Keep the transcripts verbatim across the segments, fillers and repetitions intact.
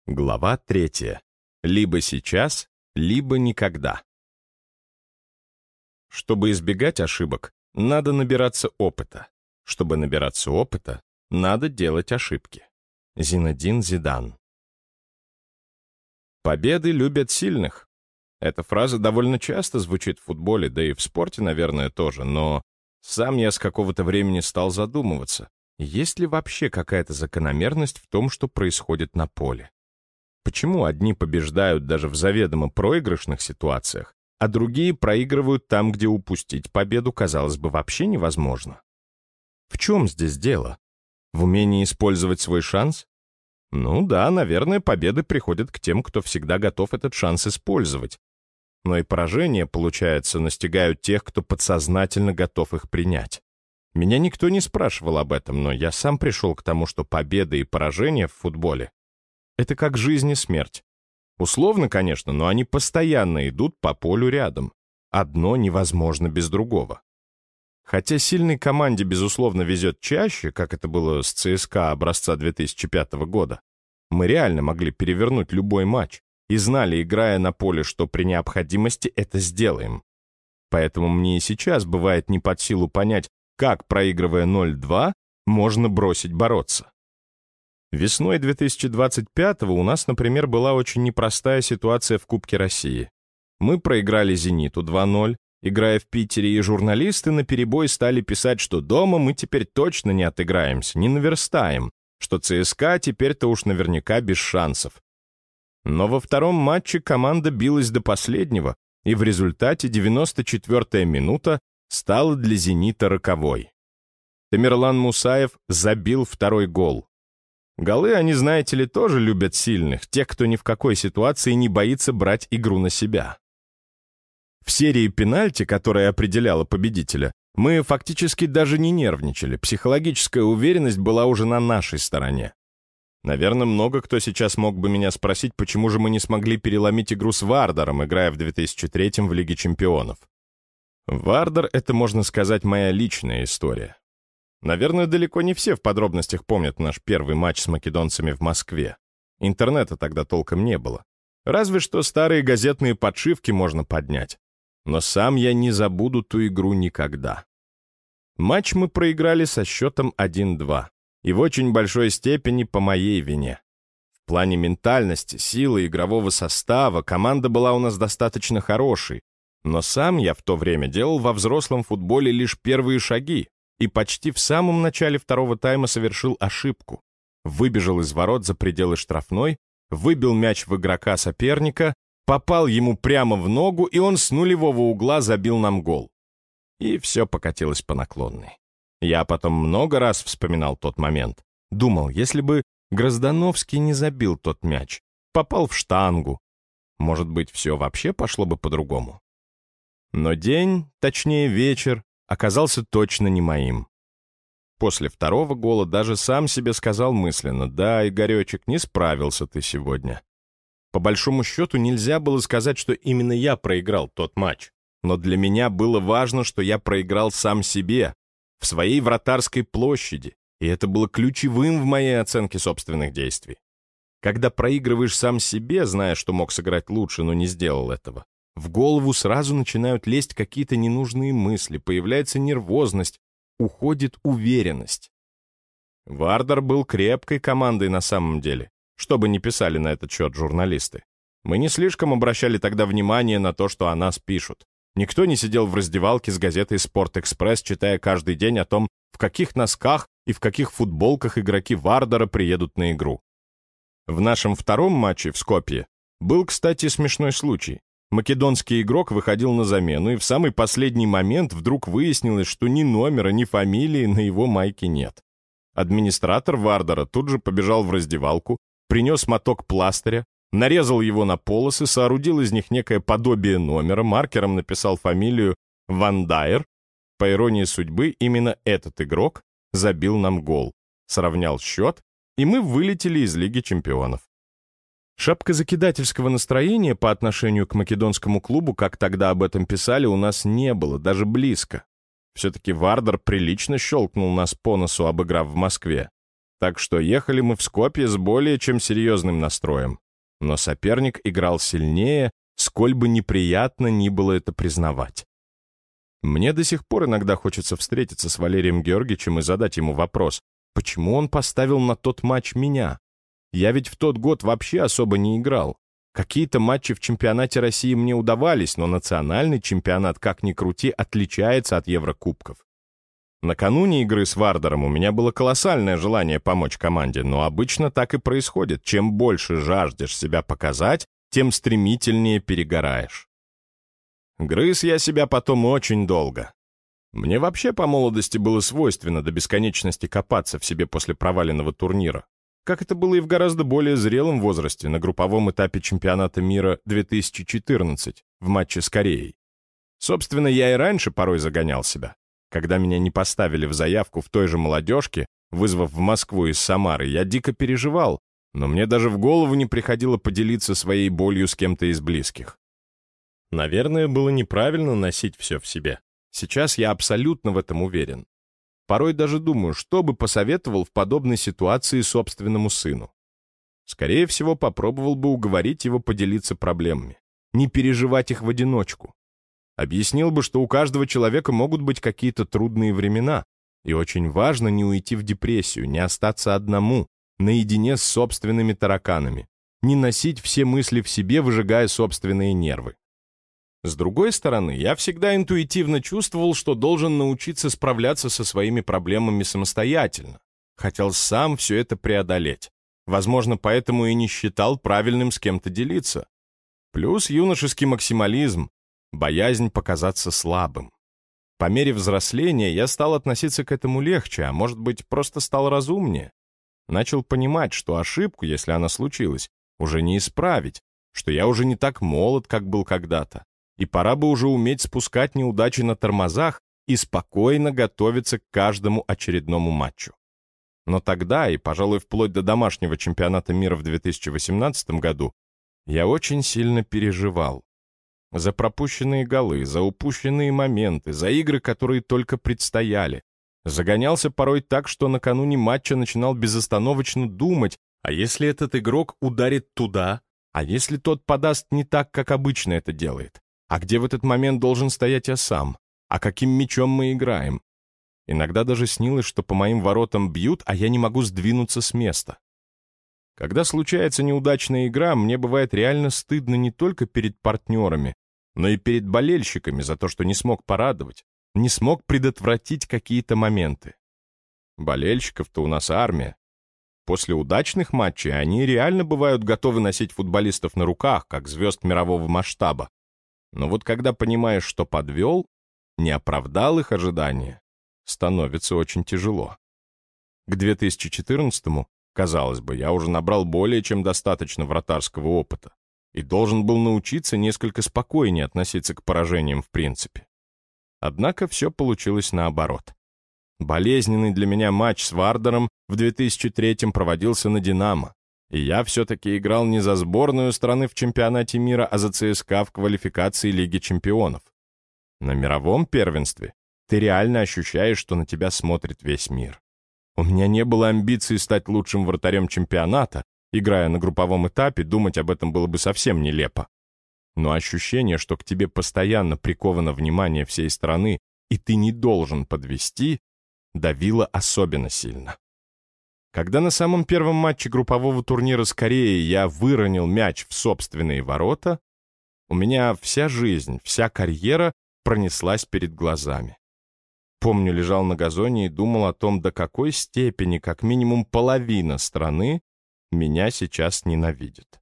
Глава третья. Либо сейчас, либо никогда. Чтобы избегать ошибок, надо набираться опыта. Чтобы набираться опыта, надо делать ошибки. Зинедин Зидан. Победы любят сильных. Эта фраза довольно часто звучит в футболе, да и в спорте, наверное, тоже, но сам я с какого-то времени стал задумываться, есть ли вообще какая-то закономерность в том, что происходит на поле. Почему одни побеждают даже в заведомо проигрышных ситуациях, а другие проигрывают там, где упустить победу, казалось бы, вообще невозможно? В чем здесь дело? В умении использовать свой шанс? Ну да, наверное, победы приходят к тем, кто всегда готов этот шанс использовать. Но и поражения, получается, настигают тех, кто подсознательно готов их принять. Меня никто не спрашивал об этом, но я сам пришел к тому, что победы и поражения в футболе — это как жизнь и смерть. Условно, конечно, но они постоянно идут по полю рядом. Одно невозможно без другого. Хотя сильной команде, безусловно, везет чаще, как это было с ЦСКА образца две тысячи пятого года, мы реально могли перевернуть любой матч и знали, играя на поле, что при необходимости это сделаем. Поэтому мне и сейчас бывает не под силу понять, как, проигрывая ноль-два, можно бросить бороться. Весной две тысячи двадцать пятого у нас, например, была очень непростая ситуация в Кубке России. Мы проиграли «Зениту» два ноль, играя в Питере, и журналисты наперебой стали писать, что дома мы теперь точно не отыграемся, не наверстаем, что ЦСКА теперь-то уж наверняка без шансов. Но во втором матче команда билась до последнего, и в результате девяносто четвёртая минута стала для «Зенита» роковой. Тамерлан Мусаев забил второй гол. Голы, они, знаете ли, тоже любят сильных, тех, кто ни в какой ситуации не боится брать игру на себя. В серии пенальти, которая определяла победителя, мы фактически даже не нервничали, психологическая уверенность была уже на нашей стороне. Наверное, много кто сейчас мог бы меня спросить, почему же мы не смогли переломить игру с Вардером, играя в две тысячи третьем в Лиге чемпионов. Вардер — это, можно сказать, моя личная история. Наверное, далеко не все в подробностях помнят наш первый матч с македонцами в Москве. Интернета тогда толком не было. Разве что старые газетные подшивки можно поднять. Но сам я не забуду ту игру никогда. Матч мы проиграли со счетом один-два. И в очень большой степени по моей вине. В плане ментальности, силы, игрового состава команда была у нас достаточно хорошей. Но сам я в то время делал во взрослом футболе лишь первые шаги. И почти в самом начале второго тайма совершил ошибку. Выбежал из ворот за пределы штрафной, выбил мяч в игрока соперника, попал ему прямо в ногу, и он с нулевого угла забил нам гол. И все покатилось по наклонной. Я потом много раз вспоминал тот момент. Думал, если бы Гроздановский не забил тот мяч, попал в штангу, может быть, все вообще пошло бы по-другому. Но день, точнее вечер, оказался точно не моим. После второго гола даже сам себе сказал мысленно: «Да, Игоречек, не справился ты сегодня». По большому счету нельзя было сказать, что именно я проиграл тот матч. Но для меня было важно, что я проиграл сам себе, в своей вратарской площади, и это было ключевым в моей оценке собственных действий. Когда проигрываешь сам себе, зная, что мог сыграть лучше, но не сделал этого, в голову сразу начинают лезть какие-то ненужные мысли, появляется нервозность, уходит уверенность. Вардер был крепкой командой на самом деле, что бы ни писали на этот счет журналисты. Мы не слишком обращали тогда внимание на то, что о нас пишут. Никто не сидел в раздевалке с газетой «Спорт-экспресс», читая каждый день о том, в каких носках и в каких футболках игроки Вардера приедут на игру. В нашем втором матче в Скопье был, кстати, смешной случай. Македонский игрок выходил на замену, и в самый последний момент вдруг выяснилось, что ни номера, ни фамилии на его майке нет. Администратор Вардера тут же побежал в раздевалку, принес моток пластыря, нарезал его на полосы, соорудил из них некое подобие номера, маркером написал фамилию Ван Дайер. По иронии судьбы, именно этот игрок забил нам гол, сравнял счет, и мы вылетели из Лиги чемпионов. Шапкозакидательского настроения по отношению к македонскому клубу, как тогда об этом писали, у нас не было, даже близко. Все-таки Вардер прилично щелкнул нас по носу, обыграв в Москве. Так что ехали мы в Скопье с более чем серьезным настроем. Но соперник играл сильнее, сколь бы неприятно ни было это признавать. Мне до сих пор иногда хочется встретиться с Валерием Георгиевичем и задать ему вопрос, почему он поставил на тот матч меня? Я ведь в тот год вообще особо не играл. Какие-то матчи в чемпионате России мне удавались, но национальный чемпионат, как ни крути, отличается от Еврокубков. Накануне игры с Вардером у меня было колоссальное желание помочь команде, но обычно так и происходит. Чем больше жаждешь себя показать, тем стремительнее перегораешь. Грыз я себя потом очень долго. Мне вообще по молодости было свойственно до бесконечности копаться в себе после проваленного турнира, как это было и в гораздо более зрелом возрасте на групповом этапе чемпионата мира две тысячи четырнадцать в матче с Кореей. Собственно, я и раньше порой загонял себя. Когда меня не поставили в заявку в той же молодежке, вызвав в Москву из Самары, я дико переживал, но мне даже в голову не приходило поделиться своей болью с кем-то из близких. Наверное, было неправильно носить все в себе. Сейчас я абсолютно в этом уверен. Порой даже думаю, что бы посоветовал в подобной ситуации собственному сыну. Скорее всего, попробовал бы уговорить его поделиться проблемами, не переживать их в одиночку. Объяснил бы, что у каждого человека могут быть какие-то трудные времена, и очень важно не уйти в депрессию, не остаться одному, наедине с собственными тараканами, не носить все мысли в себе, выжигая собственные нервы. С другой стороны, я всегда интуитивно чувствовал, что должен научиться справляться со своими проблемами самостоятельно. Хотел сам все это преодолеть. Возможно, поэтому и не считал правильным с кем-то делиться. Плюс юношеский максимализм, боязнь показаться слабым. По мере взросления я стал относиться к этому легче, а может быть, просто стал разумнее. Начал понимать, что ошибку, если она случилась, уже не исправить, что я уже не так молод, как был когда-то. И пора бы уже уметь спускать неудачи на тормозах и спокойно готовиться к каждому очередному матчу. Но тогда, и, пожалуй, вплоть до домашнего чемпионата мира в две тысячи восемнадцатом году, я очень сильно переживал. За пропущенные голы, за упущенные моменты, за игры, которые только предстояли. Загонялся порой так, что накануне матча начинал безостановочно думать, а если этот игрок ударит туда, а если тот подаст не так, как обычно это делает? А где в этот момент должен стоять я сам? А каким мячом мы играем? Иногда даже снилось, что по моим воротам бьют, а я не могу сдвинуться с места. Когда случается неудачная игра, мне бывает реально стыдно не только перед партнерами, но и перед болельщиками за то, что не смог порадовать, не смог предотвратить какие-то моменты. Болельщиков-то у нас армия. После удачных матчей они реально бывают готовы носить футболистов на руках, как звезд мирового масштаба. Но вот когда понимаешь, что подвел, не оправдал их ожидания, становится очень тяжело. К две тысячи четырнадцатому, казалось бы, я уже набрал более чем достаточно вратарского опыта и должен был научиться несколько спокойнее относиться к поражениям в принципе. Однако все получилось наоборот. Болезненный для меня матч с Вардером в две тысячи третьем проводился на «Динамо», и я все-таки играл не за сборную страны в чемпионате мира, а за ЦСКА в квалификации Лиги чемпионов. На мировом первенстве ты реально ощущаешь, что на тебя смотрит весь мир. У меня не было амбиций стать лучшим вратарем чемпионата, играя на групповом этапе, думать об этом было бы совсем нелепо. Но ощущение, что к тебе постоянно приковано внимание всей страны, и ты не должен подвести, давило особенно сильно. Когда на самом первом матче группового турнира с Кореей я выронил мяч в собственные ворота, у меня вся жизнь, вся карьера пронеслась перед глазами. Помню, лежал на газоне и думал о том, до какой степени, как минимум половина страны, меня сейчас ненавидит.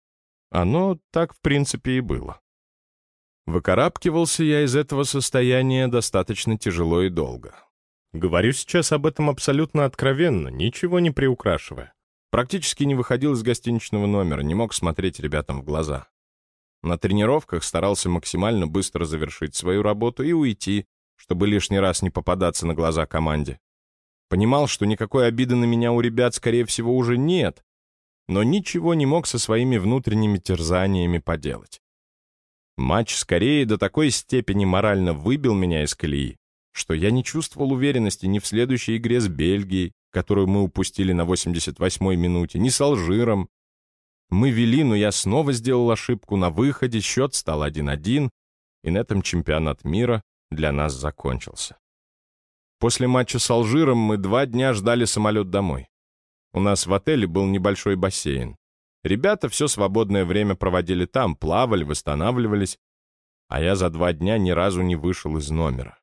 Оно так, в принципе, и было. Выкарабкивался я из этого состояния достаточно тяжело и долго. Говорю сейчас об этом абсолютно откровенно, ничего не приукрашивая. Практически не выходил из гостиничного номера, не мог смотреть ребятам в глаза. На тренировках старался максимально быстро завершить свою работу и уйти, чтобы лишний раз не попадаться на глаза команде. Понимал, что никакой обиды на меня у ребят, скорее всего, уже нет, но ничего не мог со своими внутренними терзаниями поделать. Матч с Кореей до такой степени морально выбил меня из колеи, что я не чувствовал уверенности ни в следующей игре с Бельгией, которую мы упустили на восемьдесят восьмой минуте, ни с Алжиром. Мы вели, но я снова сделал ошибку на выходе, счет стал один-один, и на этом чемпионат мира для нас закончился. После матча с Алжиром мы два дня ждали самолет домой. У нас в отеле был небольшой бассейн. Ребята все свободное время проводили там, плавали, восстанавливались, а я за два дня ни разу не вышел из номера.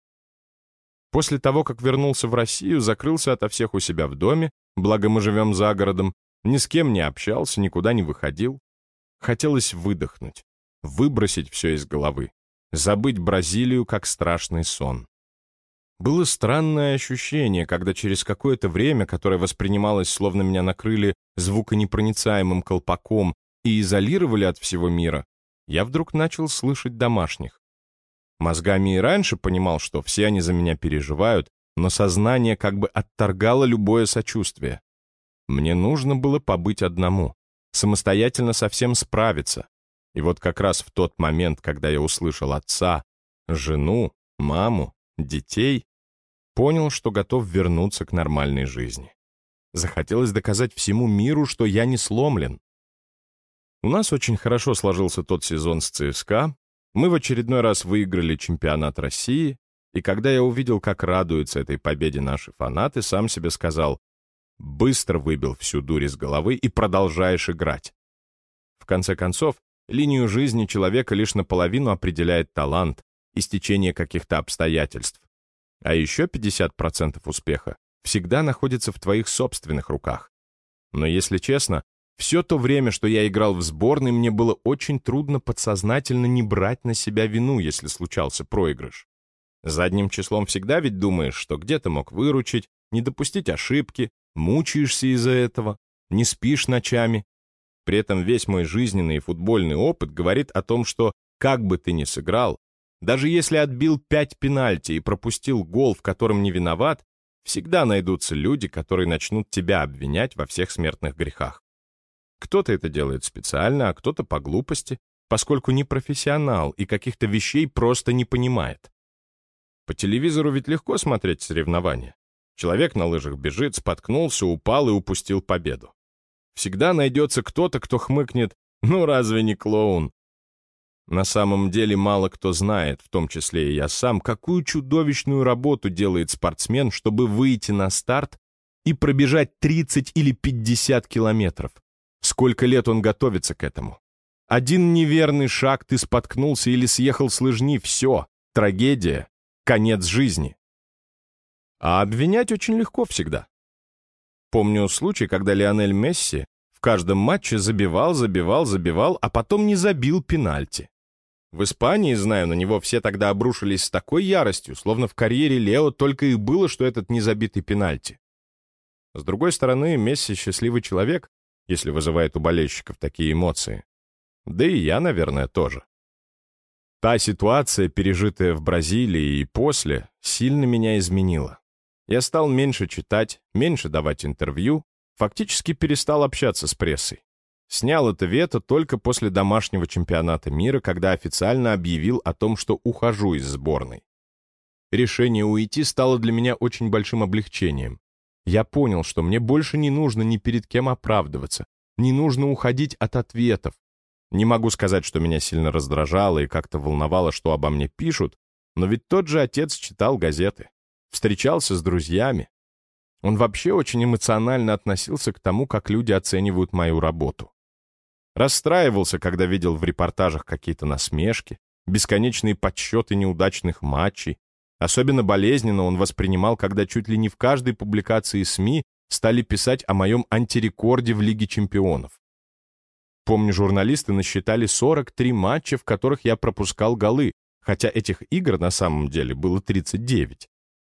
После того, как вернулся в Россию, закрылся ото всех у себя в доме, благо мы живем за городом, ни с кем не общался, никуда не выходил. Хотелось выдохнуть, выбросить все из головы, забыть Бразилию как страшный сон. Было странное ощущение, когда через какое-то время, которое воспринималось, словно меня накрыли звуконепроницаемым колпаком и изолировали от всего мира, я вдруг начал слышать домашних. Мозгами и раньше понимал, что все они за меня переживают, но сознание как бы отторгало любое сочувствие. Мне нужно было побыть одному, самостоятельно со всем справиться. И вот как раз в тот момент, когда я услышал отца, жену, маму, детей, понял, что готов вернуться к нормальной жизни. Захотелось доказать всему миру, что я не сломлен. У нас очень хорошо сложился тот сезон с ЦСКА. Мы в очередной раз выиграли чемпионат России, и когда я увидел, как радуются этой победе наши фанаты, сам себе сказал: быстро выбил всю дурь из головы и продолжаешь играть. В конце концов, линию жизни человека лишь наполовину определяет талант и стечение каких-то обстоятельств. А еще пятьдесят процентов успеха всегда находится в твоих собственных руках. Но если честно, все то время, что я играл в сборной, мне было очень трудно подсознательно не брать на себя вину, если случался проигрыш. Задним числом всегда ведь думаешь, что где-то мог выручить, не допустить ошибки, мучаешься из-за этого, не спишь ночами. При этом весь мой жизненный и футбольный опыт говорит о том, что как бы ты ни сыграл, даже если отбил пять пенальти и пропустил гол, в котором не виноват, всегда найдутся люди, которые начнут тебя обвинять во всех смертных грехах. Кто-то это делает специально, а кто-то по глупости, поскольку не профессионал и каких-то вещей просто не понимает. По телевизору ведь легко смотреть соревнования. Человек на лыжах бежит, споткнулся, упал и упустил победу. Всегда найдется кто-то, кто хмыкнет: «Ну разве не клоун?» На самом деле мало кто знает, в том числе и я сам, какую чудовищную работу делает спортсмен, чтобы выйти на старт и пробежать тридцать или пятьдесят километров. Сколько лет он готовится к этому? Один неверный шаг, ты споткнулся или съехал с лыжни — все, трагедия, конец жизни. А обвинять очень легко всегда. Помню случай, когда Лионель Месси в каждом матче забивал, забивал, забивал, а потом не забил пенальти. В Испании, знаю, на него все тогда обрушились с такой яростью, словно в карьере Лео только и было, что этот незабитый пенальти. С другой стороны, Месси счастливый человек, если вызывает у болельщиков такие эмоции. Да и я, наверное, тоже. Та ситуация, пережитая в Бразилии и после, сильно меня изменила. Я стал меньше читать, меньше давать интервью, фактически перестал общаться с прессой. Снял это вето только после домашнего чемпионата мира, когда официально объявил о том, что ухожу из сборной. Решение уйти стало для меня очень большим облегчением. Я понял, что мне больше не нужно ни перед кем оправдываться, не нужно уходить от ответов. Не могу сказать, что меня сильно раздражало и как-то волновало, что обо мне пишут, но ведь тот же отец читал газеты, встречался с друзьями. Он вообще очень эмоционально относился к тому, как люди оценивают мою работу. Расстраивался, когда видел в репортажах какие-то насмешки, бесконечные подсчеты неудачных матчей. Особенно болезненно он воспринимал, когда чуть ли не в каждой публикации СМИ стали писать о моем антирекорде в Лиге чемпионов. Помню, журналисты насчитали сорок три матча, в которых я пропускал голы, хотя этих игр на самом деле было тридцать девять.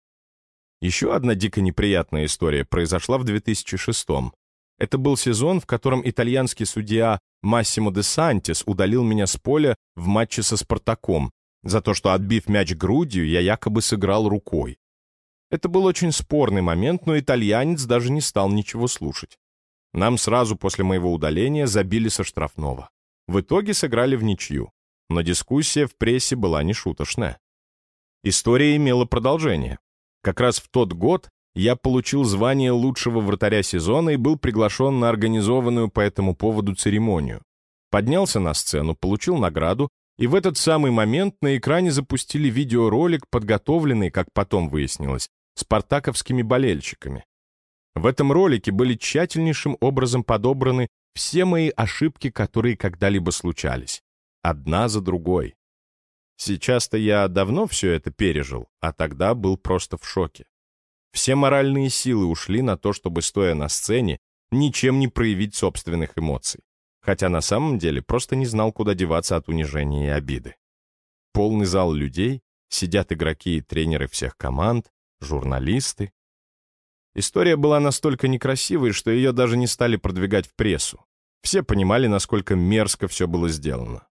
Еще одна дико неприятная история произошла в две тысячи шестом. Это был сезон, в котором итальянский судья Массимо де Сантис удалил меня с поля в матче со «Спартаком», за то, что, отбив мяч грудью, я якобы сыграл рукой. Это был очень спорный момент, но итальянец даже не стал ничего слушать. Нам сразу после моего удаления забили со штрафного. В итоге сыграли в ничью, но дискуссия в прессе была нешуточная. История имела продолжение. Как раз в тот год я получил звание лучшего вратаря сезона и был приглашен на организованную по этому поводу церемонию. Поднялся на сцену, получил награду, и в этот самый момент на экране запустили видеоролик, подготовленный, как потом выяснилось, спартаковскими болельщиками. В этом ролике были тщательнейшим образом подобраны все мои ошибки, которые когда-либо случались. Одна за другой. Сейчас-то я давно все это пережил, а тогда был просто в шоке. Все моральные силы ушли на то, чтобы, стоя на сцене, ничем не проявить собственных эмоций. Хотя на самом деле просто не знал, куда деваться от унижения и обиды. Полный зал людей, сидят игроки и тренеры всех команд, журналисты. История была настолько некрасивой, что ее даже не стали продвигать в прессу. Все понимали, насколько мерзко все было сделано.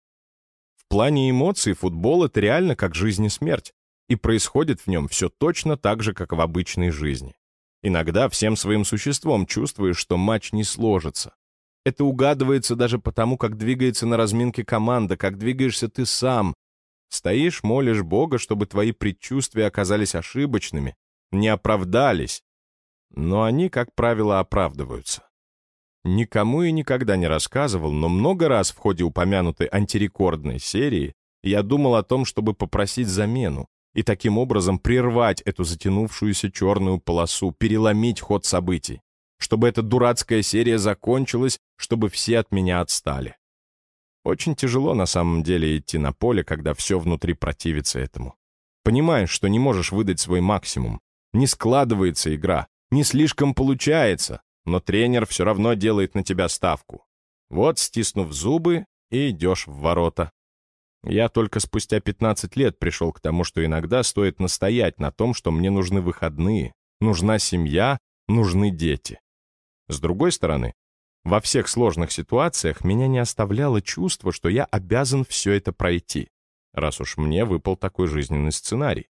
В плане эмоций футбол — это реально как жизнь и смерть, и происходит в нем все точно так же, как в обычной жизни. Иногда всем своим существом чувствуешь, что матч не сложится. Это угадывается даже потому, как двигается на разминке команда, как двигаешься ты сам. Стоишь, молишь Бога, чтобы твои предчувствия оказались ошибочными, не оправдались. Но они, как правило, оправдываются. Никому и никогда не рассказывал, но много раз в ходе упомянутой антирекордной серии я думал о том, чтобы попросить замену и таким образом прервать эту затянувшуюся черную полосу, переломить ход событий, чтобы эта дурацкая серия закончилась, чтобы все от меня отстали. Очень тяжело на самом деле идти на поле, когда все внутри противится этому. Понимаешь, что не можешь выдать свой максимум, не складывается игра, не слишком получается, но тренер все равно делает на тебя ставку. Вот, стиснув зубы, и идешь в ворота. Я только спустя пятнадцать лет пришел к тому, что иногда стоит настоять на том, что мне нужны выходные, нужна семья, нужны дети. С другой стороны, во всех сложных ситуациях меня не оставляло чувство, что я обязан все это пройти, раз уж мне выпал такой жизненный сценарий.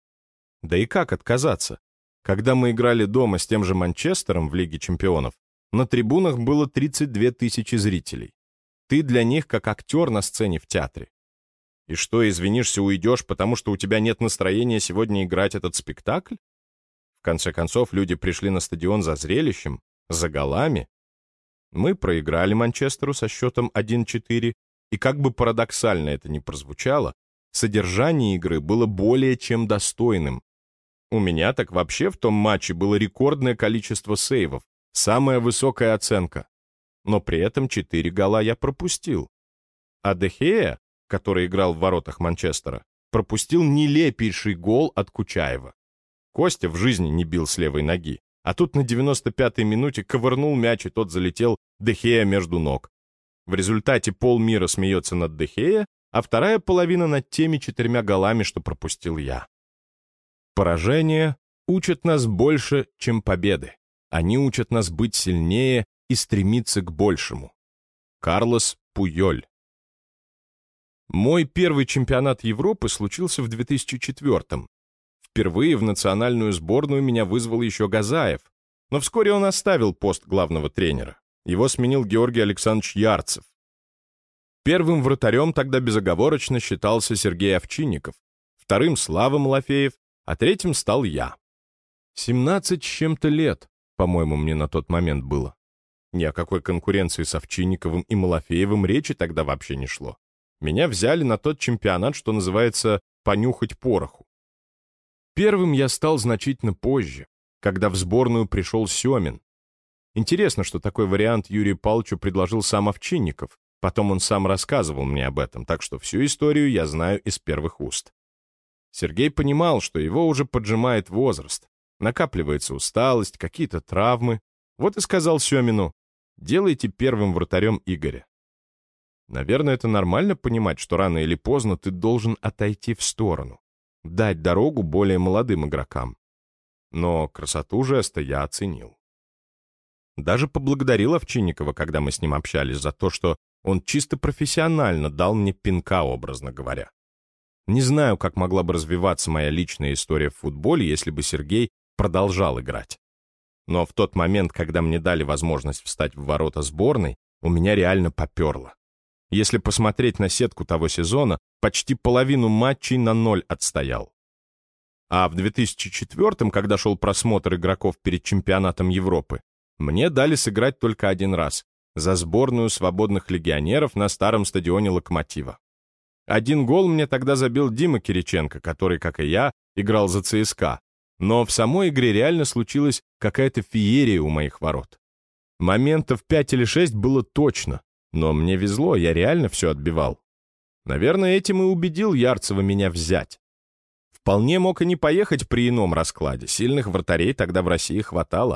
Да и как отказаться? Когда мы играли дома с тем же Манчестером в Лиге чемпионов, на трибунах было тридцать две тысячи зрителей. Ты для них как актер на сцене в театре. И что, извинишься, уйдешь, потому что у тебя нет настроения сегодня играть этот спектакль? В конце концов, люди пришли на стадион за зрелищем, за голами. Мы проиграли Манчестеру со счетом один-четыре, и как бы парадоксально это ни прозвучало, содержание игры было более чем достойным. У меня так вообще в том матче было рекордное количество сейвов, самая высокая оценка. Но при этом четыре гола я пропустил. А Де Геа, который играл в воротах Манчестера, пропустил нелепейший гол от Кучаева. Костя в жизни не бил с левой ноги, а тут на девяносто пятой минуте ковырнул мяч, и тот залетел Де Геа между ног. В результате полмира смеется над Де Геа, а вторая половина над теми четырьмя голами, что пропустил я. Поражения учат нас больше, чем победы. Они учат нас быть сильнее и стремиться к большему. Карлос Пуйоль. Мой первый чемпионат Европы случился в две тысячи четвёртом. Впервые в национальную сборную меня вызвал еще Газаев, но вскоре он оставил пост главного тренера. Его сменил Георгий Александрович Ярцев. Первым вратарем тогда безоговорочно считался Сергей Овчинников, вторым — Слава Малафеев, а третьим стал я. семнадцать с чем-то лет, по-моему, мне на тот момент было. Ни о какой конкуренции с Овчинниковым и Малафеевым речи тогда вообще не шло. Меня взяли на тот чемпионат, что называется, понюхать пороху. Первым я стал значительно позже, когда в сборную пришел Семин. Интересно, что такой вариант Юрию Павловичу предложил сам Овчинников. Потом он сам рассказывал мне об этом, так что всю историю я знаю из первых уст. Сергей понимал, что его уже поджимает возраст, накапливается усталость, какие-то травмы. Вот и сказал Семину: делайте первым вратарем Игоря. Наверное, это нормально понимать, что рано или поздно ты должен отойти в сторону, дать дорогу более молодым игрокам. Но красоту жеста я оценил. Даже поблагодарил Овчинникова, когда мы с ним общались, за то, что он чисто профессионально дал мне пинка, образно говоря. Не знаю, как могла бы развиваться моя личная история в футболе, если бы Сергей продолжал играть. Но в тот момент, когда мне дали возможность встать в ворота сборной, у меня реально поперло. Если посмотреть на сетку того сезона, почти половину матчей на ноль отстоял. А в две тысячи четвёртом, когда шел просмотр игроков перед чемпионатом Европы, мне дали сыграть только один раз за сборную свободных легионеров на старом стадионе «Локомотива». Один гол мне тогда забил Дима Кириченко, который, как и я, играл за ЦСКА. Но в самой игре реально случилась какая-то феерия у моих ворот. Моментов пять или шесть было точно, но мне везло, я реально все отбивал. Наверное, этим и убедил Ярцева меня взять. Вполне мог и не поехать при ином раскладе, сильных вратарей тогда в России хватало.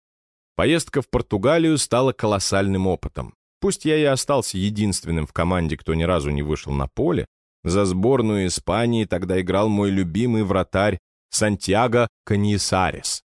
Поездка в Португалию стала колоссальным опытом. Пусть я и остался единственным в команде, кто ни разу не вышел на поле, за сборную Испании тогда играл мой любимый вратарь Сантьяго Каньясарес.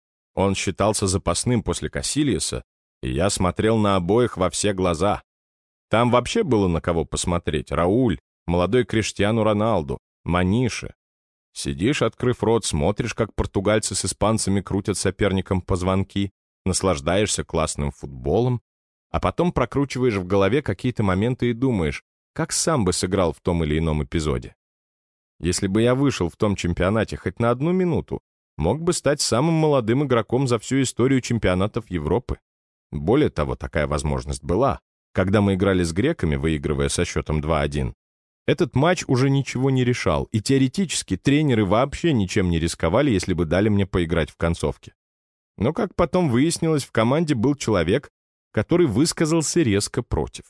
Он считался запасным после Касильяса, и я смотрел на обоих во все глаза. Там вообще было на кого посмотреть. Рауль, молодой Криштиану Роналду, Маниши. Сидишь, открыв рот, смотришь, как португальцы с испанцами крутят соперникам позвонки, наслаждаешься классным футболом, а потом прокручиваешь в голове какие-то моменты и думаешь, как сам бы сыграл в том или ином эпизоде. Если бы я вышел в том чемпионате хоть на одну минуту, мог бы стать самым молодым игроком за всю историю чемпионатов Европы. Более того, такая возможность была. Когда мы играли с греками, выигрывая со счетом два один, этот матч уже ничего не решал, и теоретически тренеры вообще ничем не рисковали, если бы дали мне поиграть в концовке. Но, как потом выяснилось, в команде был человек, который высказался резко против.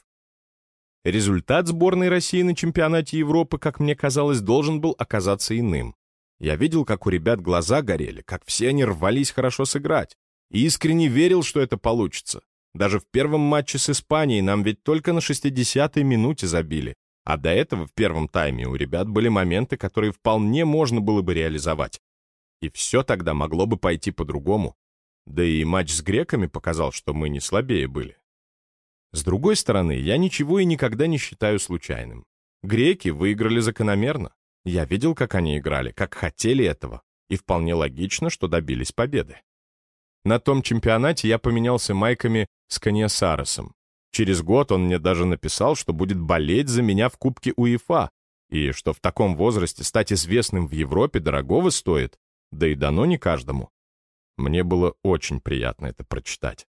Результат сборной России на чемпионате Европы, как мне казалось, должен был оказаться иным. Я видел, как у ребят глаза горели, как все они рвались хорошо сыграть, и искренне верил, что это получится. Даже в первом матче с Испанией нам ведь только на шестидесятой минуте забили, а до этого в первом тайме у ребят были моменты, которые вполне можно было бы реализовать. И все тогда могло бы пойти по-другому. Да и матч с греками показал, что мы не слабее были. С другой стороны, я ничего и никогда не считаю случайным. Греки выиграли закономерно. Я видел, как они играли, как хотели этого, и вполне логично, что добились победы. На том чемпионате я поменялся майками с Каньясаресом. Через год он мне даже написал, что будет болеть за меня в Кубке УЕФА, и что в таком возрасте стать известным в Европе дорогого стоит, да и дано не каждому. Мне было очень приятно это прочитать.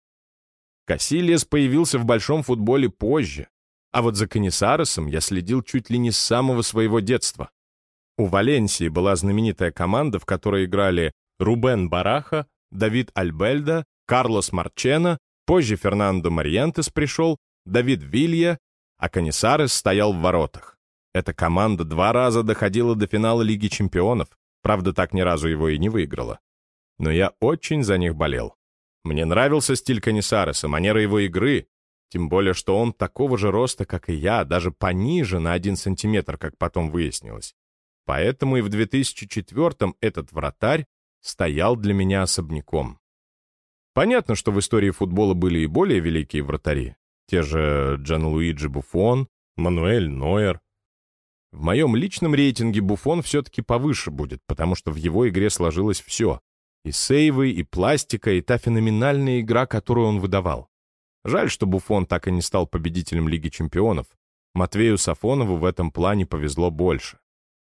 Касильяс появился в большом футболе позже, а вот за Каньясаресом я следил чуть ли не с самого своего детства. У Валенсии была знаменитая команда, в которой играли Рубен Бараха, Давид Альбельда, Карлос Марчена, позже Фернандо Мариентес пришел, Давид Вилья, а Каньясарес стоял в воротах. Эта команда два раза доходила до финала Лиги чемпионов, правда, так ни разу его и не выиграла. Но я очень за них болел. Мне нравился стиль Каньясареса, манера его игры, тем более, что он такого же роста, как и я, даже пониже на один сантиметр, как потом выяснилось. Поэтому и в две тысячи четвёртом этот вратарь стоял для меня особняком. Понятно, что в истории футбола были и более великие вратари, те же Джанлуиджи Буффон, Мануэль Нойер. В моем личном рейтинге Буффон все-таки повыше будет, потому что в его игре сложилось все. И сейвы, и пластика, и та феноменальная игра, которую он выдавал. Жаль, что Буффон так и не стал победителем Лиги чемпионов. Матвею Сафонову в этом плане повезло больше.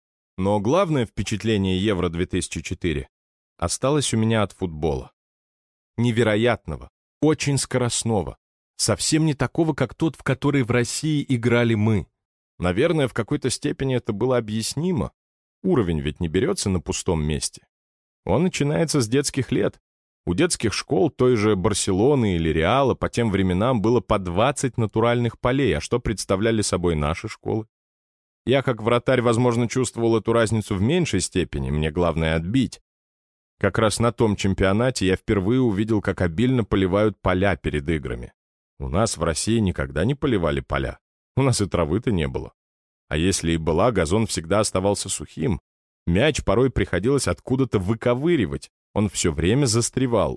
Но главное впечатление Евро две тысячи четыре осталось у меня от футбола. Невероятного, очень скоростного, совсем не такого, как тот, в который в России играли мы. Наверное, в какой-то степени это было объяснимо. Уровень ведь не берется на пустом месте. Он начинается с детских лет. У детских школ той же Барселоны или Реала по тем временам было по двадцать натуральных полей, а что представляли собой наши школы? Я, как вратарь, возможно, чувствовал эту разницу в меньшей степени, мне главное отбить. Как раз на том чемпионате я впервые увидел, как обильно поливают поля перед играми. У нас в России никогда не поливали поля. У нас и травы-то не было. А если и была, газон всегда оставался сухим. Мяч порой приходилось откуда-то выковыривать, он все время застревал.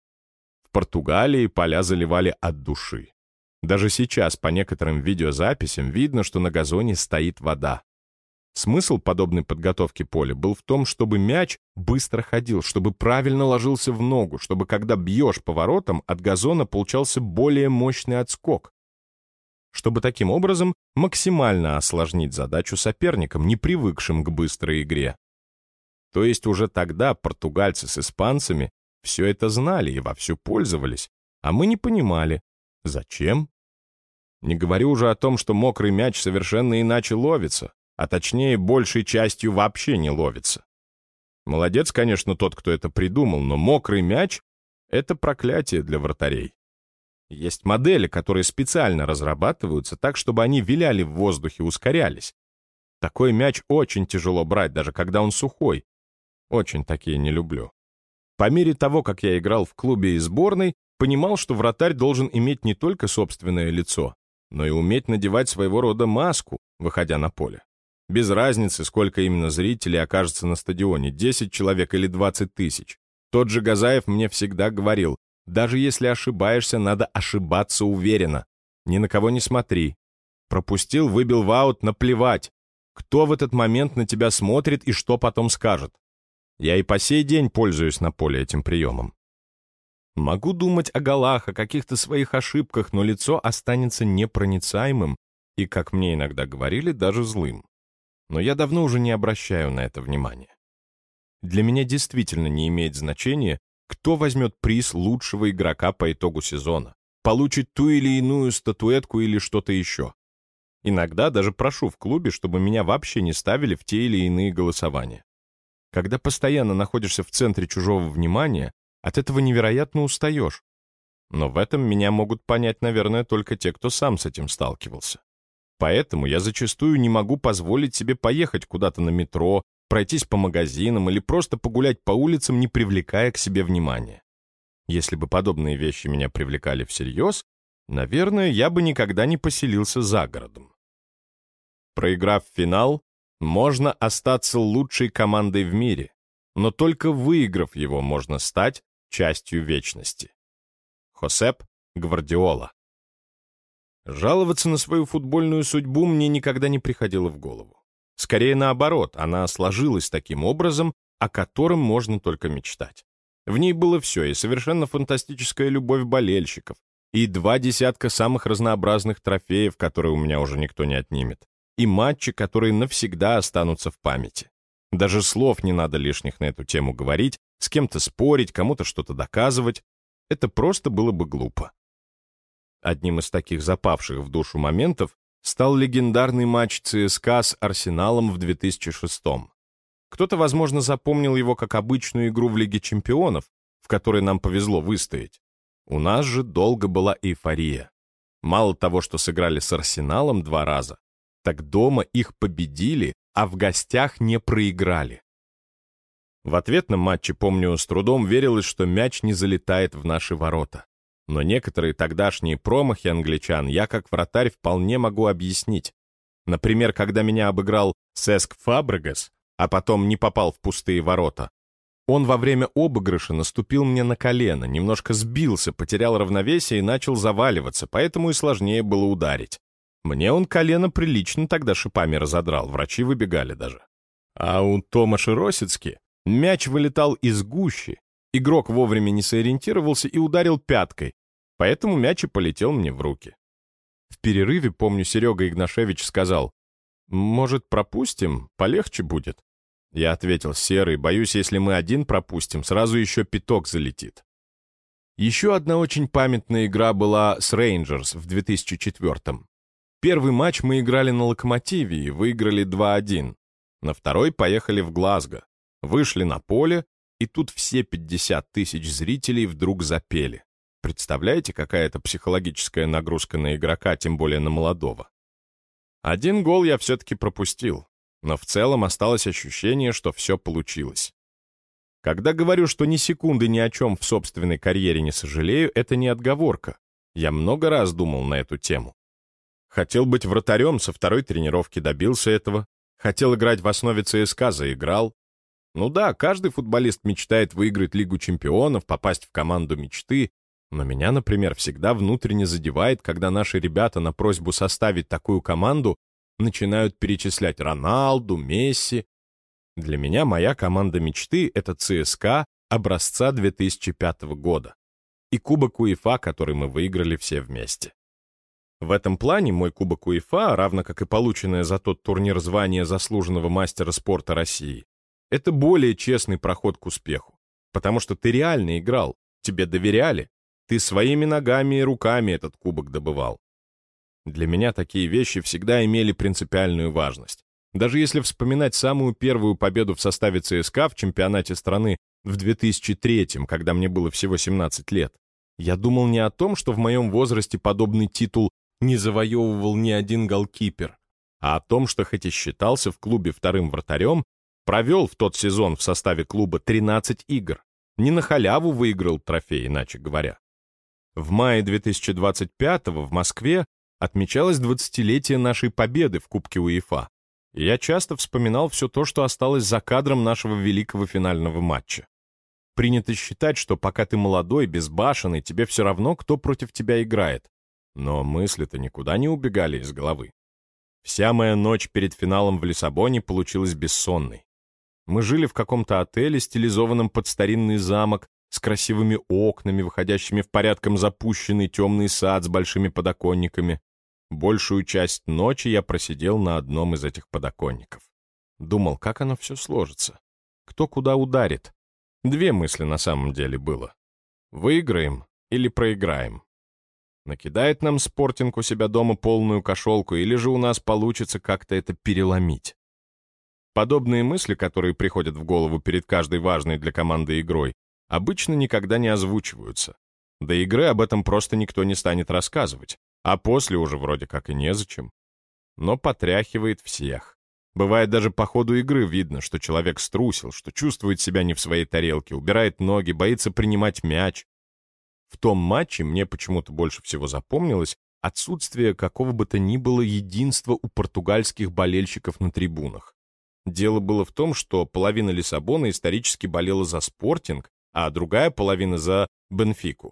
В Португалии поля заливали от души. Даже сейчас по некоторым видеозаписям видно, что на газоне стоит вода. Смысл подобной подготовки поля был в том, чтобы мяч быстро ходил, чтобы правильно ложился в ногу, чтобы когда бьешь по воротам, от газона получался более мощный отскок. Чтобы таким образом максимально осложнить задачу соперникам, не привыкшим к быстрой игре. То есть уже тогда португальцы с испанцами все это знали и вовсю пользовались, а мы не понимали, зачем. Не говорю уже о том, что мокрый мяч совершенно иначе ловится, а точнее, большей частью вообще не ловится. Молодец, конечно, тот, кто это придумал, но мокрый мяч — это проклятие для вратарей. Есть модели, которые специально разрабатываются так, чтобы они виляли в воздухе, ускорялись. Такой мяч очень тяжело брать, даже когда он сухой. Очень такие не люблю. По мере того, как я играл в клубе и сборной, понимал, что вратарь должен иметь не только собственное лицо, но и уметь надевать своего рода маску, выходя на поле. Без разницы, сколько именно зрителей окажется на стадионе, десять человек или двадцать тысяч. Тот же Газаев мне всегда говорил, даже если ошибаешься, надо ошибаться уверенно. Ни на кого не смотри. Пропустил, выбил в аут, наплевать. Кто в этот момент на тебя смотрит и что потом скажет? Я и по сей день пользуюсь на поле этим приемом. Могу думать о голах, о каких-то своих ошибках, но лицо останется непроницаемым и, как мне иногда говорили, даже злым. Но я давно уже не обращаю на это внимания. Для меня действительно не имеет значения, кто возьмет приз лучшего игрока по итогу сезона, получит ту или иную статуэтку или что-то еще. Иногда даже прошу в клубе, чтобы меня вообще не ставили в те или иные голосования. Когда постоянно находишься в центре чужого внимания, от этого невероятно устаешь. Но в этом меня могут понять, наверное, только те, кто сам с этим сталкивался. Поэтому я зачастую не могу позволить себе поехать куда-то на метро, пройтись по магазинам или просто погулять по улицам, не привлекая к себе внимания. Если бы подобные вещи меня привлекали всерьез, наверное, я бы никогда не поселился за городом. Проиграв финал, можно остаться лучшей командой в мире, но только выиграв его, можно стать частью вечности. Хосеп Гвардиола. Жаловаться на свою футбольную судьбу мне никогда не приходило в голову. Скорее наоборот, она сложилась таким образом, о котором можно только мечтать. В ней было все, и совершенно фантастическая любовь болельщиков, и два десятка самых разнообразных трофеев, которые у меня уже никто не отнимет, и матчи, которые навсегда останутся в памяти. Даже слов не надо лишних на эту тему говорить, с кем-то спорить, кому-то что-то доказывать. Это просто было бы глупо. Одним из таких запавших в душу моментов стал легендарный матч ЦСКА с Арсеналом в две тысячи шестом. Кто-то, возможно, запомнил его как обычную игру в Лиге чемпионов, в которой нам повезло выстоять. У нас же долго была эйфория. Мало того, что сыграли с Арсеналом два раза, так дома их победили, а в гостях не проиграли. В ответном матче, помню, с трудом верилось, что мяч не залетает в наши ворота. Но некоторые тогдашние промахи англичан я как вратарь вполне могу объяснить. Например, когда меня обыграл Сеск Фабрегас, а потом не попал в пустые ворота. Он во время обыгрыша наступил мне на колено, немножко сбился, потерял равновесие и начал заваливаться, поэтому и сложнее было ударить. Мне он колено прилично тогда шипами разодрал, врачи выбегали даже. А у Томаша Росицки мяч вылетал из гущи, игрок вовремя не сориентировался и ударил пяткой, поэтому мяч и полетел мне в руки. В перерыве, помню, Серега Игнашевич сказал: «Может, пропустим? Полегче будет». Я ответил: «Серый, боюсь, если мы один пропустим, сразу еще пяток залетит». Еще одна очень памятная игра была с Рейнджерс в две тысячи четвёртом. Первый матч мы играли на «Локомотиве» и выиграли два один. На второй поехали в Глазго. Вышли на поле, и тут все пятьдесят тысяч зрителей вдруг запели. Представляете, какая это психологическая нагрузка на игрока, тем более на молодого? Один гол я все-таки пропустил, но в целом осталось ощущение, что все получилось. Когда говорю, что ни секунды ни о чем в собственной карьере не сожалею, это не отговорка. Я много раз думал на эту тему. Хотел быть вратарем, со второй тренировки добился этого. Хотел играть в основе ЦСКА, заиграл. Ну да, каждый футболист мечтает выиграть Лигу чемпионов, попасть в команду мечты, но меня, например, всегда внутренне задевает, когда наши ребята на просьбу составить такую команду начинают перечислять Роналду, Месси. Для меня моя команда мечты — это ЦСКА образца две тысячи пятого года и Кубок УЕФА, который мы выиграли все вместе. В этом плане мой Кубок УЕФА, равно как и полученное за тот турнир звание заслуженного мастера спорта России, Это более честный проход к успеху, потому что ты реально играл, тебе доверяли, ты своими ногами и руками этот кубок добывал. Для меня такие вещи всегда имели принципиальную важность. Даже если вспоминать самую первую победу в составе ЦСКА в чемпионате страны в две тысячи третьем, когда мне было всего семнадцать лет, я думал не о том, что в моем возрасте подобный титул не завоевывал ни один голкипер, а о том, что хоть и считался в клубе вторым вратарем, провел в тот сезон в составе клуба тринадцать игр, не на халяву выиграл трофей, иначе говоря. В мае две тысячи двадцать пятого в Москве отмечалось двадцатилетие нашей победы в Кубке УЕФА, и я часто вспоминал все то, что осталось за кадром нашего великого финального матча. Принято считать, что пока ты молодой, безбашенный, тебе все равно, кто против тебя играет. Но мысли-то никуда не убегали из головы. Вся моя ночь перед финалом в Лиссабоне получилась бессонной. Мы жили в каком-то отеле, стилизованном под старинный замок, с красивыми окнами, выходящими в порядком запущенный темный сад с большими подоконниками. Большую часть ночи я просидел на одном из этих подоконников. Думал, как оно все сложится. Кто куда ударит. Две мысли на самом деле было. Выиграем или проиграем. Накидает нам Спортинг у себя дома полную кошелку, или же у нас получится как-то это переломить. Подобные мысли, которые приходят в голову перед каждой важной для команды игрой, обычно никогда не озвучиваются. До игры об этом просто никто не станет рассказывать, а после уже вроде как и незачем. Но потряхивает всех. Бывает даже по ходу игры видно, что человек струсил, что чувствует себя не в своей тарелке, убирает ноги, боится принимать мяч. В том матче мне почему-то больше всего запомнилось отсутствие какого бы то ни было единства у португальских болельщиков на трибунах. Дело было в том, что половина Лиссабона исторически болела за Спортинг, а другая половина за Бенфику.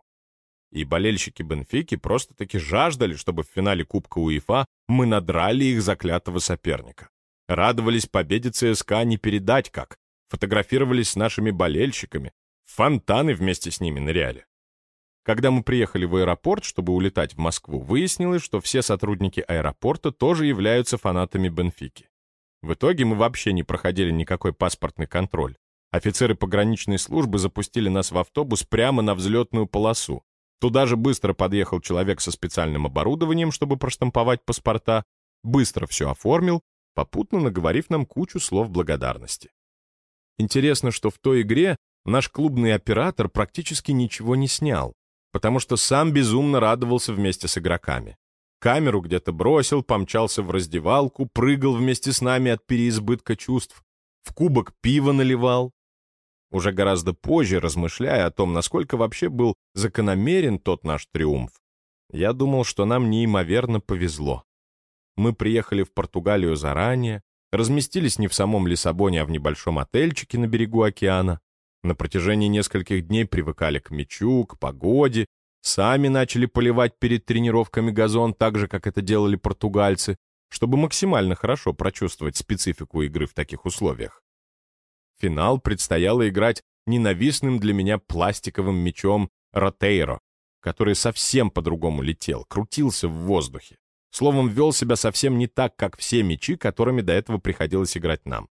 И болельщики Бенфики просто-таки жаждали, чтобы в финале Кубка УЕФА мы надрали их заклятого соперника. Радовались победе ЦСКА не передать как, фотографировались с нашими болельщиками, фонтаны вместе с ними ныряли. Когда мы приехали в аэропорт, чтобы улетать в Москву, выяснилось, что все сотрудники аэропорта тоже являются фанатами Бенфики. В итоге мы вообще не проходили никакой паспортный контроль. Офицеры пограничной службы запустили нас в автобус прямо на взлетную полосу. Туда же быстро подъехал человек со специальным оборудованием, чтобы проштамповать паспорта, быстро все оформил, попутно наговорив нам кучу слов благодарности. Интересно, что в той игре наш клубный оператор практически ничего не снял, потому что сам безумно радовался вместе с игроками. Камеру где-то бросил, помчался в раздевалку, прыгал вместе с нами от переизбытка чувств, в кубок пива наливал. Уже гораздо позже, размышляя о том, насколько вообще был закономерен тот наш триумф, я думал, что нам неимоверно повезло. Мы приехали в Португалию заранее, разместились не в самом Лиссабоне, а в небольшом отельчике на берегу океана. На протяжении нескольких дней привыкали к мячу, к погоде, сами начали поливать перед тренировками газон так же, как это делали португальцы, чтобы максимально хорошо прочувствовать специфику игры в таких условиях. Финал предстояло играть ненавистным для меня пластиковым мячом Ротейро, который совсем по-другому летел, крутился в воздухе. Словом, вел себя совсем не так, как все мячи, которыми до этого приходилось играть нам.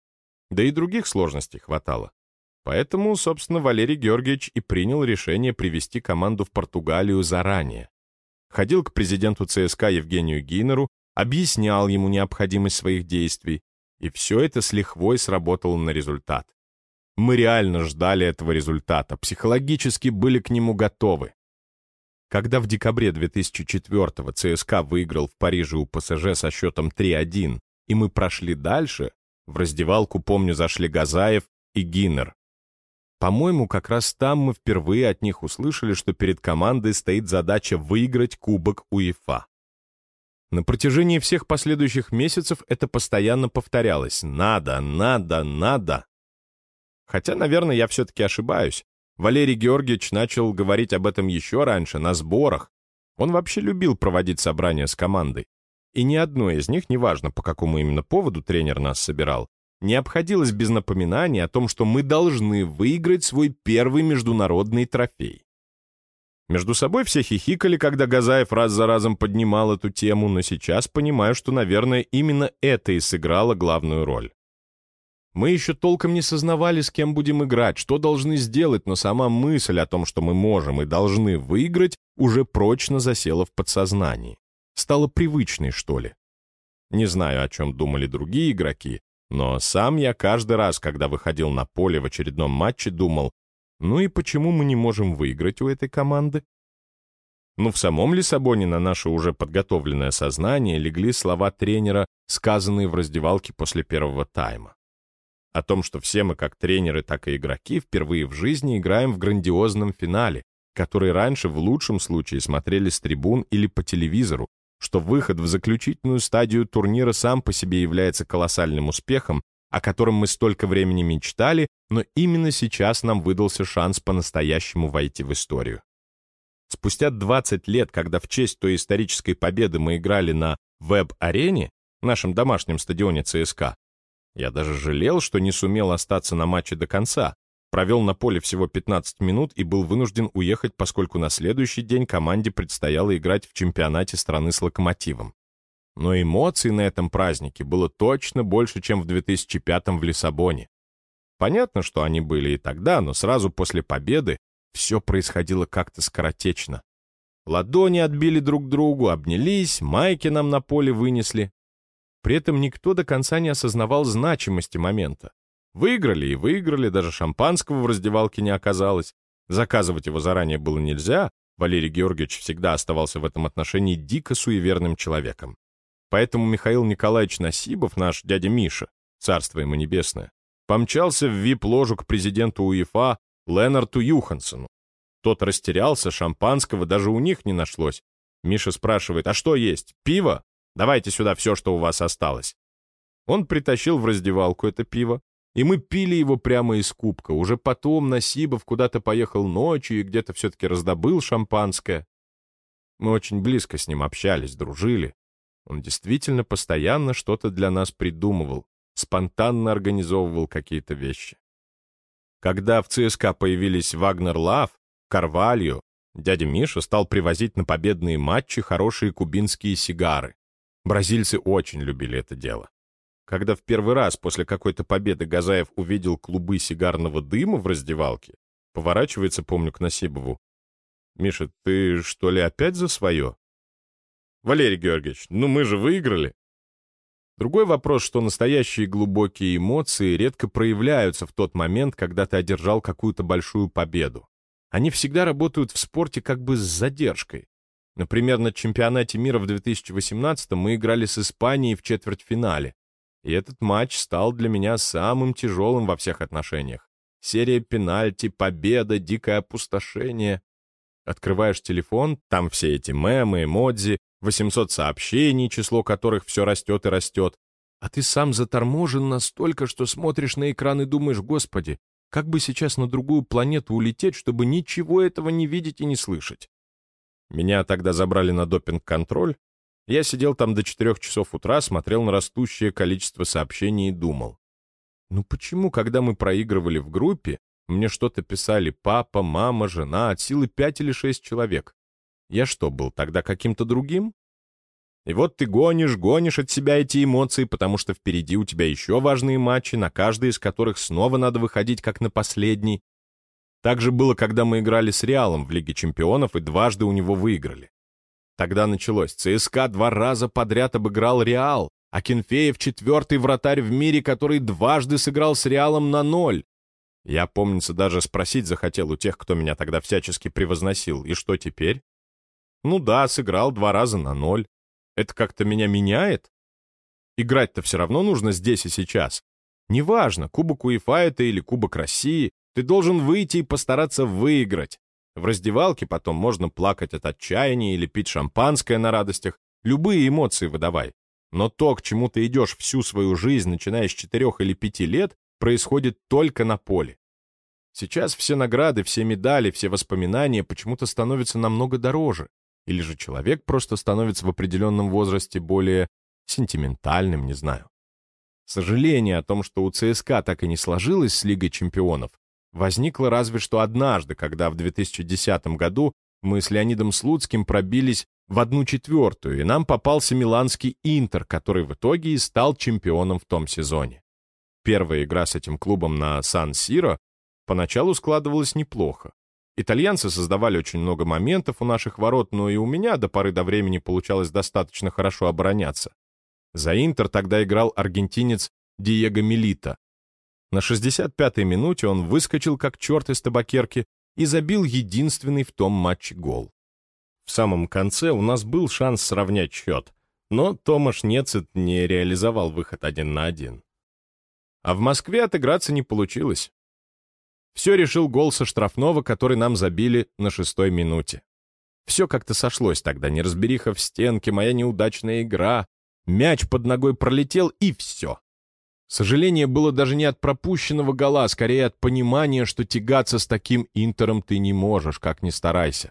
Да и других сложностей хватало. Поэтому, собственно, Валерий Георгиевич и принял решение привести команду в Португалию заранее. Ходил к президенту ЦСКА Евгению Гиннеру, объяснял ему необходимость своих действий, и все это с лихвой сработало на результат. Мы реально ждали этого результата, психологически были к нему готовы. Когда в декабре две тысячи четвёртого ЦСКА выиграл в Париже у ПСЖ со счетом три один, и мы прошли дальше, в раздевалку, помню, зашли Газаев и Гиннер. По-моему, как раз там мы впервые от них услышали, что перед командой стоит задача выиграть Кубок УЕФА. На протяжении всех последующих месяцев это постоянно повторялось. Надо, надо, надо. Хотя, наверное, я все-таки ошибаюсь. Валерий Георгиевич начал говорить об этом еще раньше, на сборах. Он вообще любил проводить собрания с командой. И ни одно из них, неважно по какому именно поводу тренер нас собирал, не обходилось без напоминания о том, что мы должны выиграть свой первый международный трофей. Между собой все хихикали, когда Газаев раз за разом поднимал эту тему, но сейчас понимаю, что, наверное, именно это и сыграло главную роль. Мы еще толком не сознавали, с кем будем играть, что должны сделать, но сама мысль о том, что мы можем и должны выиграть, уже прочно засела в подсознании. Стала привычной, что ли. Не знаю, о чем думали другие игроки, но сам я каждый раз, когда выходил на поле в очередном матче, думал, ну и почему мы не можем выиграть у этой команды? Ну, в самом Лиссабоне на наше уже подготовленное сознание легли слова тренера, сказанные в раздевалке после первого тайма. О том, что все мы, как тренеры, так и игроки, впервые в жизни играем в грандиозном финале, который раньше в лучшем случае смотрели с трибун или по телевизору, что выход в заключительную стадию турнира сам по себе является колоссальным успехом, о котором мы столько времени мечтали, но именно сейчас нам выдался шанс по-настоящему войти в историю. Спустя двадцать лет, когда в честь той исторической победы мы играли на Веб-арене, нашем домашнем стадионе ЦСКА, я даже жалел, что не сумел остаться на матче до конца, провел на поле всего пятнадцать минут и был вынужден уехать, поскольку на следующий день команде предстояло играть в чемпионате страны с «Локомотивом». Но эмоций на этом празднике было точно больше, чем в две тысячи пятом в Лиссабоне. Понятно, что они были и тогда, но сразу после победы все происходило как-то скоротечно. Ладони отбили друг другу, обнялись, майки нам на поле вынесли. При этом никто до конца не осознавал значимости момента. Выиграли и выиграли, даже шампанского в раздевалке не оказалось. Заказывать его заранее было нельзя, Валерий Георгиевич всегда оставался в этом отношении дико суеверным человеком. Поэтому Михаил Николаевич Насибов, наш дядя Миша, царство ему небесное, помчался в вип-ложу к президенту УЕФА Ленарту Юхансену. Тот растерялся, шампанского даже у них не нашлось. Миша спрашивает, а что есть? Пиво? Давайте сюда все, что у вас осталось. Он притащил в раздевалку это пиво, и мы пили его прямо из кубка. Уже потом Насибов куда-то поехал ночью и где-то все-таки раздобыл шампанское. Мы очень близко с ним общались, дружили. Он действительно постоянно что-то для нас придумывал, спонтанно организовывал какие-то вещи. Когда в ЦСКА появились Вагнер Лав, Карвальо, дядя Миша стал привозить на победные матчи хорошие кубинские сигары. Бразильцы очень любили это дело. Когда в первый раз после какой-то победы Газаев увидел клубы сигарного дыма в раздевалке, поворачивается, помню, к Насибову. «Миша, ты что ли опять за свое?» «Валерий Георгиевич, ну мы же выиграли». Другой вопрос, что настоящие глубокие эмоции редко проявляются в тот момент, когда ты одержал какую-то большую победу. Они всегда работают в спорте как бы с задержкой. Например, на чемпионате мира в две тысячи восемнадцатом мы играли с Испанией в четвертьфинале. И этот матч стал для меня самым тяжелым во всех отношениях. Серия пенальти, победа, дикое опустошение. Открываешь телефон, там все эти мемы, эмодзи, восемьсот сообщений, число которых все растет и растет. А ты сам заторможен настолько, что смотришь на экран и думаешь, господи, как бы сейчас на другую планету улететь, чтобы ничего этого не видеть и не слышать. Меня тогда забрали на допинг-контроль. Я сидел там до четырех часов утра, смотрел на растущее количество сообщений и думал. Ну почему, когда мы проигрывали в группе, мне что-то писали папа, мама, жена, от силы пять или шесть человек? Я что, был тогда каким-то другим? И вот ты гонишь, гонишь от себя эти эмоции, потому что впереди у тебя еще важные матчи, на каждый из которых снова надо выходить как на последний. Так же было, когда мы играли с Реалом в Лиге чемпионов и дважды у него выиграли. Тогда началось. ЦСКА два раза подряд обыграл Реал, а Кенфеев четвертый вратарь в мире, который дважды сыграл с Реалом на ноль. Я, помнится, даже спросить захотел у тех, кто меня тогда всячески превозносил. И что теперь? Ну да, сыграл два раза на ноль. Это как-то меня меняет? Играть-то все равно нужно здесь и сейчас. Неважно, Кубок УЕФА это или Кубок России, ты должен выйти и постараться выиграть. В раздевалке потом можно плакать от отчаяния или пить шампанское на радостях. Любые эмоции выдавай. Но то, к чему ты идешь всю свою жизнь, начиная с четырех или пяти лет, происходит только на поле. Сейчас все награды, все медали, все воспоминания почему-то становятся намного дороже. Или же человек просто становится в определенном возрасте более сентиментальным, не знаю. Сожаление о том, что у ЦСКА так и не сложилось с Лигой чемпионов, возникло разве что однажды, когда в две тысячи десятом году мы с Леонидом Слуцким пробились в одну четвертую, и нам попался миланский Интер, который в итоге и стал чемпионом в том сезоне. первая игра с этим клубом на Сан-Сиро поначалу складывалась неплохо. Итальянцы создавали очень много моментов у наших ворот, но и у меня до поры до времени получалось достаточно хорошо обороняться. За Интер тогда играл аргентинец Диего Милита. На шестьдесят пятой минуте он выскочил как черт из табакерки и забил единственный в том матче гол. В самом конце у нас был шанс сравнять счет, но Томаш Нецет не реализовал выход один на один. А в Москве отыграться не получилось. Все решил гол со штрафного, который нам забили на шестой минуте. Все как-то сошлось тогда, неразбериха в стенке, моя неудачная игра, мяч под ногой пролетел, и все. Сожаление было даже не от пропущенного гола, а скорее от понимания, что тягаться с таким Интером ты не можешь, как ни старайся.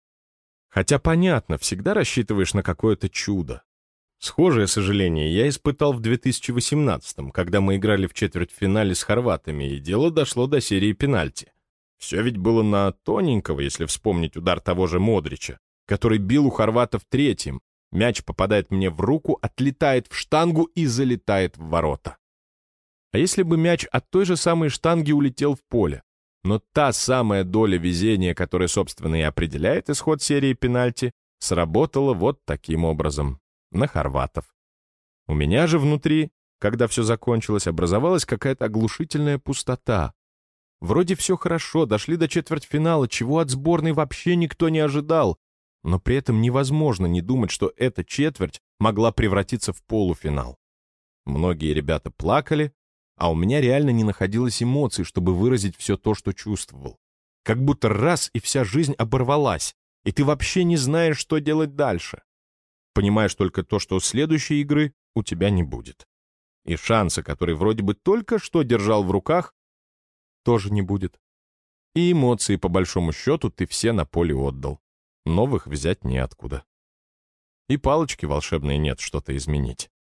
Хотя понятно, всегда рассчитываешь на какое-то чудо. Схожее сожаление я испытал в две тысячи восемнадцатом, когда мы играли в четвертьфинале с хорватами, и дело дошло до серии пенальти. Все ведь было на тоненького, если вспомнить удар того же Модрича, который бил у хорватов третьим. Мяч попадает мне в руку, отлетает в штангу и залетает в ворота. А если бы мяч от той же самой штанги улетел в поле? Но та самая доля везения, которая, собственно, и определяет исход серии пенальти, сработала вот таким образом. На хорватов. У меня же внутри, когда все закончилось, образовалась какая-то оглушительная пустота. Вроде все хорошо, дошли до четвертьфинала, чего от сборной вообще никто не ожидал, но при этом невозможно не думать, что эта четверть могла превратиться в полуфинал. Многие ребята плакали, а у меня реально не находилось эмоций, чтобы выразить все то, что чувствовал. Как будто раз и вся жизнь оборвалась, и ты вообще не знаешь, что делать дальше. Понимаешь только то, что следующей игры у тебя не будет. И шанса, который вроде бы только что держал в руках, тоже не будет. И эмоции, по большому счету, ты все на поле отдал. Новых взять неоткуда. И палочки волшебной нет что-то изменить.